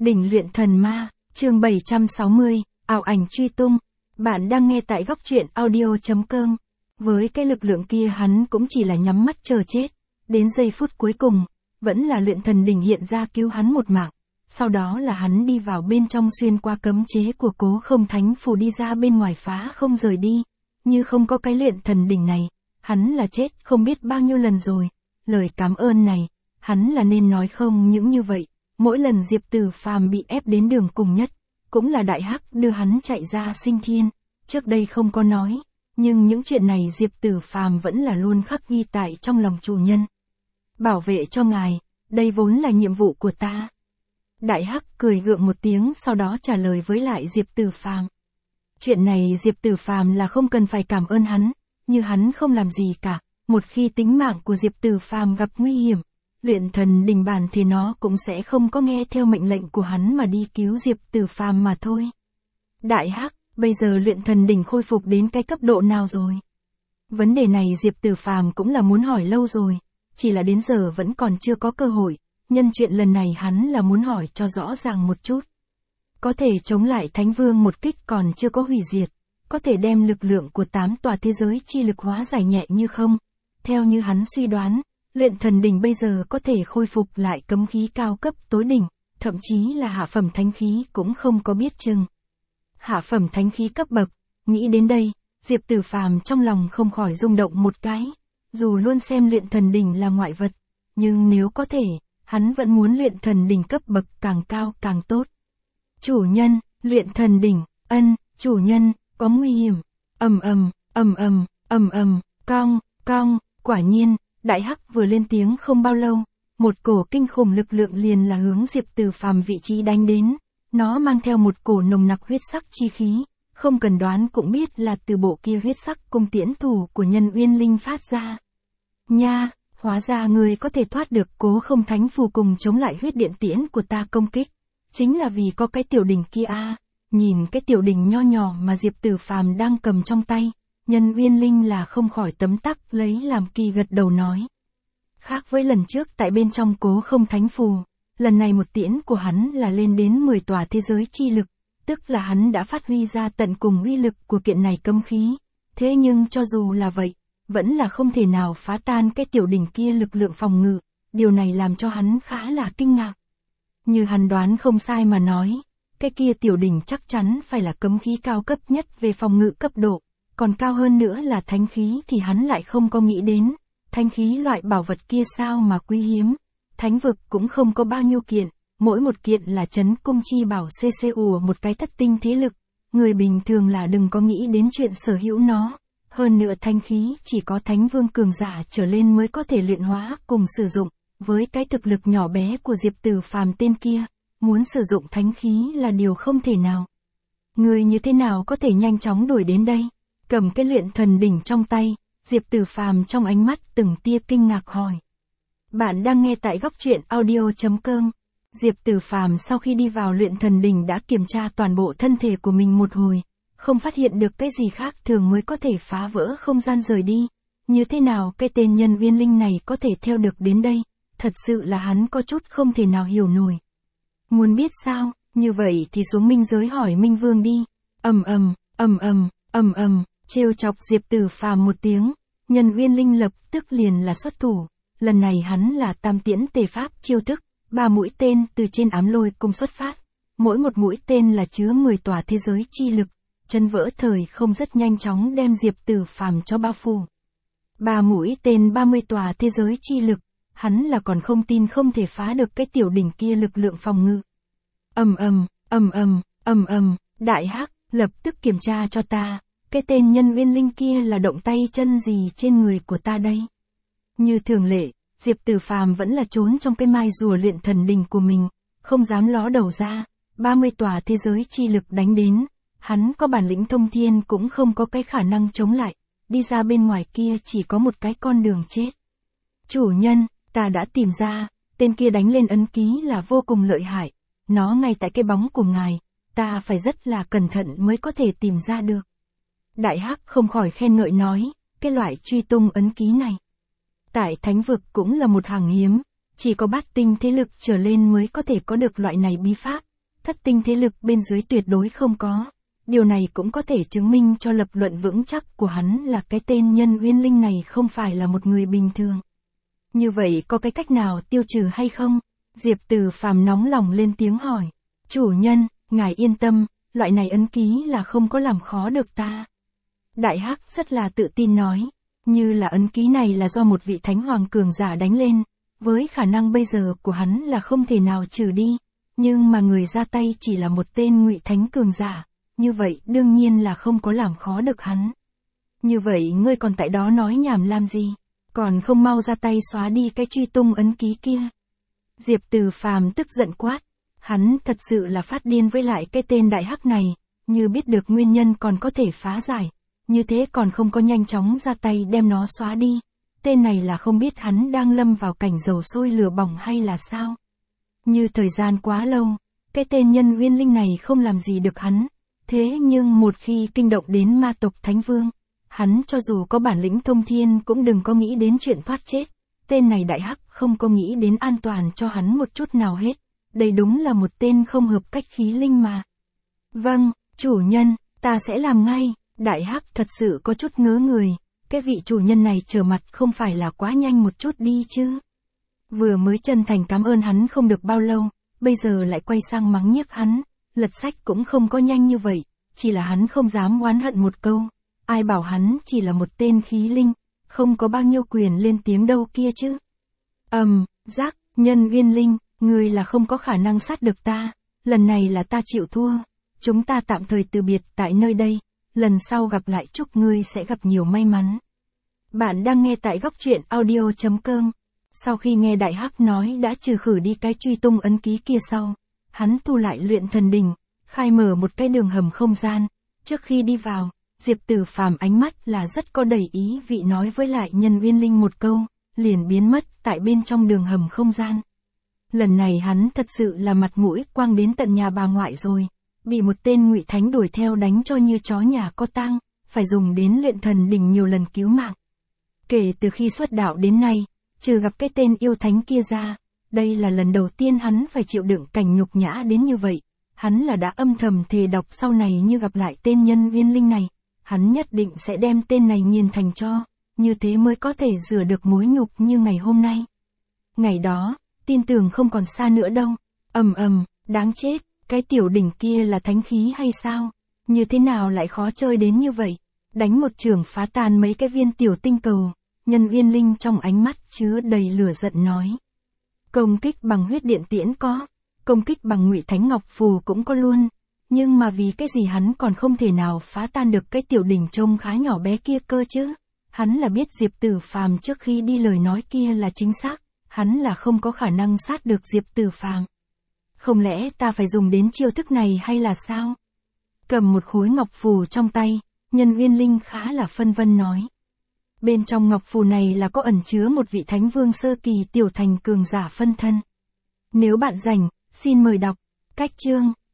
Đỉnh luyện thần ma, chương 760, ảo ảnh truy tung. Bạn đang nghe tại góc truyện audio.com. Với cái lực lượng kia hắn cũng chỉ là nhắm mắt chờ chết. Đến giây phút cuối cùng, vẫn là luyện thần đỉnh hiện ra cứu hắn một mạng. Sau đó là hắn đi vào bên trong xuyên qua cấm chế của Cố Không Thánh Phù đi ra bên ngoài phá không rời đi. Như không có cái luyện thần đỉnh này, hắn là chết không biết bao nhiêu lần rồi. Lời cảm ơn này, hắn là nên nói không những như vậy. Mỗi lần Diệp Tử Phàm bị ép đến đường cùng nhất, cũng là Đại Hắc đưa hắn chạy ra sinh thiên. Trước đây không có nói, nhưng những chuyện này Diệp Tử Phàm vẫn là luôn khắc ghi tại trong lòng chủ nhân. Bảo vệ cho ngài, đây vốn là nhiệm vụ của ta. Đại Hắc cười gượng một tiếng sau đó trả lời với lại Diệp Tử Phàm. Chuyện này Diệp Tử Phàm là không cần phải cảm ơn hắn, như hắn không làm gì cả. Một khi tính mạng của Diệp Tử Phàm gặp nguy hiểm, luyện thần đỉnh bản thì nó cũng sẽ không có nghe theo mệnh lệnh của hắn mà đi cứu Diệp Tử Phàm mà thôi. Đại Hắc, bây giờ luyện thần đỉnh khôi phục đến cái cấp độ nào rồi? Vấn đề này Diệp Tử Phàm cũng là muốn hỏi lâu rồi, chỉ là đến giờ vẫn còn chưa có cơ hội, nhân chuyện lần này hắn là muốn hỏi cho rõ ràng một chút. Có thể chống lại Thánh Vương một kích còn chưa có hủy diệt, có thể đem lực lượng của 8 tòa thế giới chi lực hóa giải nhẹ như không. Theo như hắn suy đoán, luyện thần đỉnh bây giờ có thể khôi phục lại cấm khí cao cấp tối đỉnh, thậm chí là hạ phẩm thánh khí cũng không có biết chừng. Hạ phẩm thánh khí cấp bậc, nghĩ đến đây, Diệp Tử Phàm trong lòng không khỏi rung động một cái. Dù luôn xem luyện thần đỉnh là ngoại vật, nhưng nếu có thể, hắn vẫn muốn luyện thần đỉnh cấp bậc càng cao càng tốt. Chủ nhân, luyện thần đỉnh, chủ nhân, có nguy hiểm. Cong, quả nhiên, Đại Hắc vừa lên tiếng không bao lâu, một cổ kinh khủng lực lượng liền là hướng Diệp Tử Phàm vị trí đánh đến. Nó mang theo một cổ nồng nặc huyết sắc chi khí, không cần đoán cũng biết là từ bộ kia huyết sắc cung tiễn thủ của Nhân Uyên Linh phát ra. Nha, hóa ra người có thể thoát được Cố Không Thánh Phù cùng chống lại huyết điện tiễn của ta công kích. Chính là vì có cái tiểu đỉnh kia a. Nhìn cái tiểu đỉnh nho nhỏ mà Diệp Tử Phàm đang cầm trong tay, Nhân Uyên Linh là không khỏi tấm tắc lấy làm kỳ gật đầu nói. Khác với lần trước tại bên trong Cố Không Thánh Phù, lần này một tiễn của hắn là lên đến 10 tòa thế giới chi lực, tức là hắn đã phát huy ra tận cùng uy lực của kiện này cấm khí. Thế nhưng cho dù là vậy, vẫn là không thể nào phá tan cái tiểu đỉnh kia lực lượng phòng ngự, điều này làm cho hắn khá là kinh ngạc. Như hắn đoán không sai mà nói, cái kia tiểu đỉnh chắc chắn phải là cấm khí cao cấp nhất về phòng ngự cấp độ, còn cao hơn nữa là thánh khí thì hắn lại không có nghĩ đến. Thánh khí loại bảo vật kia sao mà quý hiếm, thánh vực cũng không có bao nhiêu kiện, mỗi một kiện là trấn cung chi bảo CCU một cái thất tinh thế lực, người bình thường là đừng có nghĩ đến chuyện sở hữu nó. Hơn nữa thánh khí chỉ có Thánh Vương cường giả trở lên mới có thể luyện hóa cùng sử dụng, với cái thực lực nhỏ bé của Diệp Tử Phàm tên kia, muốn sử dụng thánh khí là điều không thể nào. Người như thế nào có thể nhanh chóng đuổi đến đây? Cầm cái luyện thần đỉnh trong tay, Diệp Tử Phàm trong ánh mắt từng tia kinh ngạc hỏi. Bạn đang nghe tại góc truyện audio.com. Diệp Tử Phàm sau khi đi vào luyện thần đỉnh đã kiểm tra toàn bộ thân thể của mình một hồi, không phát hiện được cái gì khác thường mới có thể phá vỡ không gian rời đi. Như thế nào cái tên Nhân Uyên Linh này có thể theo được đến đây? Thật sự là hắn có chút không thể nào hiểu nổi. Muốn biết sao? Như vậy thì xuống minh giới hỏi Minh Vương đi. Trêu chọc Diệp Tử Phàm một tiếng, Nhân Uyên Linh lập tức liền là xuất thủ. Lần này hắn là tam tiễn tề pháp chiêu thức, 3 mũi tên từ trên ám lôi cung xuất phát. Mỗi một mũi tên là chứa 10 tòa thế giới chi lực, chân vỡ thời không rất nhanh chóng đem Diệp Tử Phàm cho bao phủ. 3 mũi tên 30 tòa thế giới chi lực, hắn là còn không tin không thể phá được cái tiểu đỉnh kia lực lượng phòng ngự. Đại Hắc, lập tức kiểm tra cho ta, cái tên Nhân Uyên Linh kia là động tay chân gì trên người của ta đây? Như thường lệ, Diệp Tử Phàm vẫn là trốn trong cái mai rùa luyện thần đỉnh của mình, không dám ló đầu ra. 30 tòa thế giới chi lực đánh đến, hắn có bản lĩnh thông thiên cũng không có cái khả năng chống lại, đi ra bên ngoài kia chỉ có một cái con đường chết. Chủ nhân, ta đã tìm ra, tên kia đánh lên ấn ký là vô cùng lợi hại, nó ngay tại cái bóng của ngài, ta phải rất là cẩn thận mới có thể tìm ra được. Đại Hắc không khỏi khen ngợi nói, cái loại truy tung ấn ký này tại thánh vực cũng là một hàng hiếm, chỉ có bát tinh thế lực trở lên mới có thể có được loại này bí pháp, thất tinh thế lực bên dưới tuyệt đối không có. Điều này cũng có thể chứng minh cho lập luận vững chắc của hắn là cái tên Nhân Uyên Linh này không phải là một người bình thường. Như vậy có cái cách nào tiêu trừ hay không? Diệp Từ Phàm nóng lòng lên tiếng hỏi. Chủ nhân, ngài yên tâm, loại này ấn ký là không có làm khó được ta. Đại Hắc rất là tự tin nói, như là ấn ký này là do một vị thánh hoàng cường giả đánh lên, với khả năng bây giờ của hắn là không thể nào trừ đi, nhưng mà người ra tay chỉ là một tên ngụy thánh cường giả, như vậy đương nhiên là không có làm khó được hắn. Như vậy ngươi còn tại đó nói nhảm làm gì, còn không mau ra tay xóa đi cái truy tung ấn ký kia. Diệp Từ Phàm tức giận quát, hắn thật sự là phát điên với lại cái tên Đại Hắc này, như biết được nguyên nhân còn có thể phá giải, như thế còn không có nhanh chóng ra tay đem nó xóa đi, tên này là không biết hắn đang lâm vào cảnh dầu sôi lửa bỏng hay là sao. Như thời gian quá lâu, cái tên Nhân Uyên Linh này không làm gì được hắn, thế nhưng một khi kinh động đến ma tộc Thánh Vương, hắn cho dù có bản lĩnh thông thiên cũng đừng có nghĩ đến chuyện thoát chết, tên này Đại Hắc không có nghĩ đến an toàn cho hắn một chút nào hết, đây đúng là một tên không hợp cách khí linh mà. Vâng, chủ nhân, ta sẽ làm ngay. Đại Hắc thật sự có chút ngớ người, cái vị chủ nhân này trở mặt không phải là quá nhanh một chút đi chứ. Vừa mới chân thành cảm ơn hắn không được bao lâu, bây giờ lại quay sang mắng nhiếc hắn, lật sách cũng không có nhanh như vậy, chỉ là hắn không dám oán hận một câu, ai bảo hắn chỉ là một tên khí linh, không có bao nhiêu quyền lên tiếng đâu kia chứ. Giác, Nhân Uyên Linh, ngươi là không có khả năng sát được ta, lần này là ta chịu thua, chúng ta tạm thời từ biệt tại nơi đây. Lần sau gặp lại chúc ngươi sẽ gặp nhiều may mắn. Bạn đang nghe tại góc truyện audio.com. Sau khi nghe Đại Hắc nói đã trừ khử đi cái truy tung ấn ký kia sau, hắn thu lại luyện thần đỉnh, khai mở một cái đường hầm không gian. Trước khi đi vào, Diệp Từ Phàm ánh mắt là rất có đầy ý vị nói với lại Nhân Uyên Linh một câu, liền biến mất tại bên trong đường hầm không gian. Lần này hắn thật sự là mặt mũi quang đến tận nhà bà ngoại rồi. Bị một tên ngụy thánh đuổi theo đánh cho như chó nhà có tang, phải dùng đến luyện thần đỉnh nhiều lần cứu mạng. Kể từ khi xuất đạo đến nay, trừ gặp cái tên yêu thánh kia ra, đây là lần đầu tiên hắn phải chịu đựng cảnh nhục nhã đến như vậy. Hắn là đã âm thầm thề độc sau này như gặp lại tên Nhân Uyên Linh này, hắn nhất định sẽ đem tên này nghiền thành tro, như thế mới có thể rửa được mối nhục như ngày hôm nay. Ngày đó, tin tưởng không còn xa nữa đâu. Đáng chết. Cái tiểu đỉnh kia là thánh khí hay sao? Như thế nào lại khó chơi đến như vậy? Đánh một chưởng phá tan mấy cái viên tiểu tinh cầu. Nhân Uyên Linh trong ánh mắt chứa đầy lửa giận nói. Công kích bằng huyết điện tiễn có, công kích bằng ngụy thánh ngọc phù cũng có luôn. Nhưng mà vì cái gì hắn còn không thể nào phá tan được cái tiểu đỉnh trông khá nhỏ bé kia cơ chứ? Hắn là biết Diệp Từ Phàm trước khi đi lời nói kia là chính xác. Hắn là không có khả năng sát được Diệp Từ Phàm. Không lẽ ta phải dùng đến chiêu thức này hay là sao? Cầm một khối ngọc phù trong tay, Nhân Uyên Linh khá là phân vân nói. Bên trong ngọc phù này là có ẩn chứa một vị thánh vương sơ kỳ tiểu thành cường giả phân thân. Nếu bạn rảnh, xin mời đọc. Cách chương.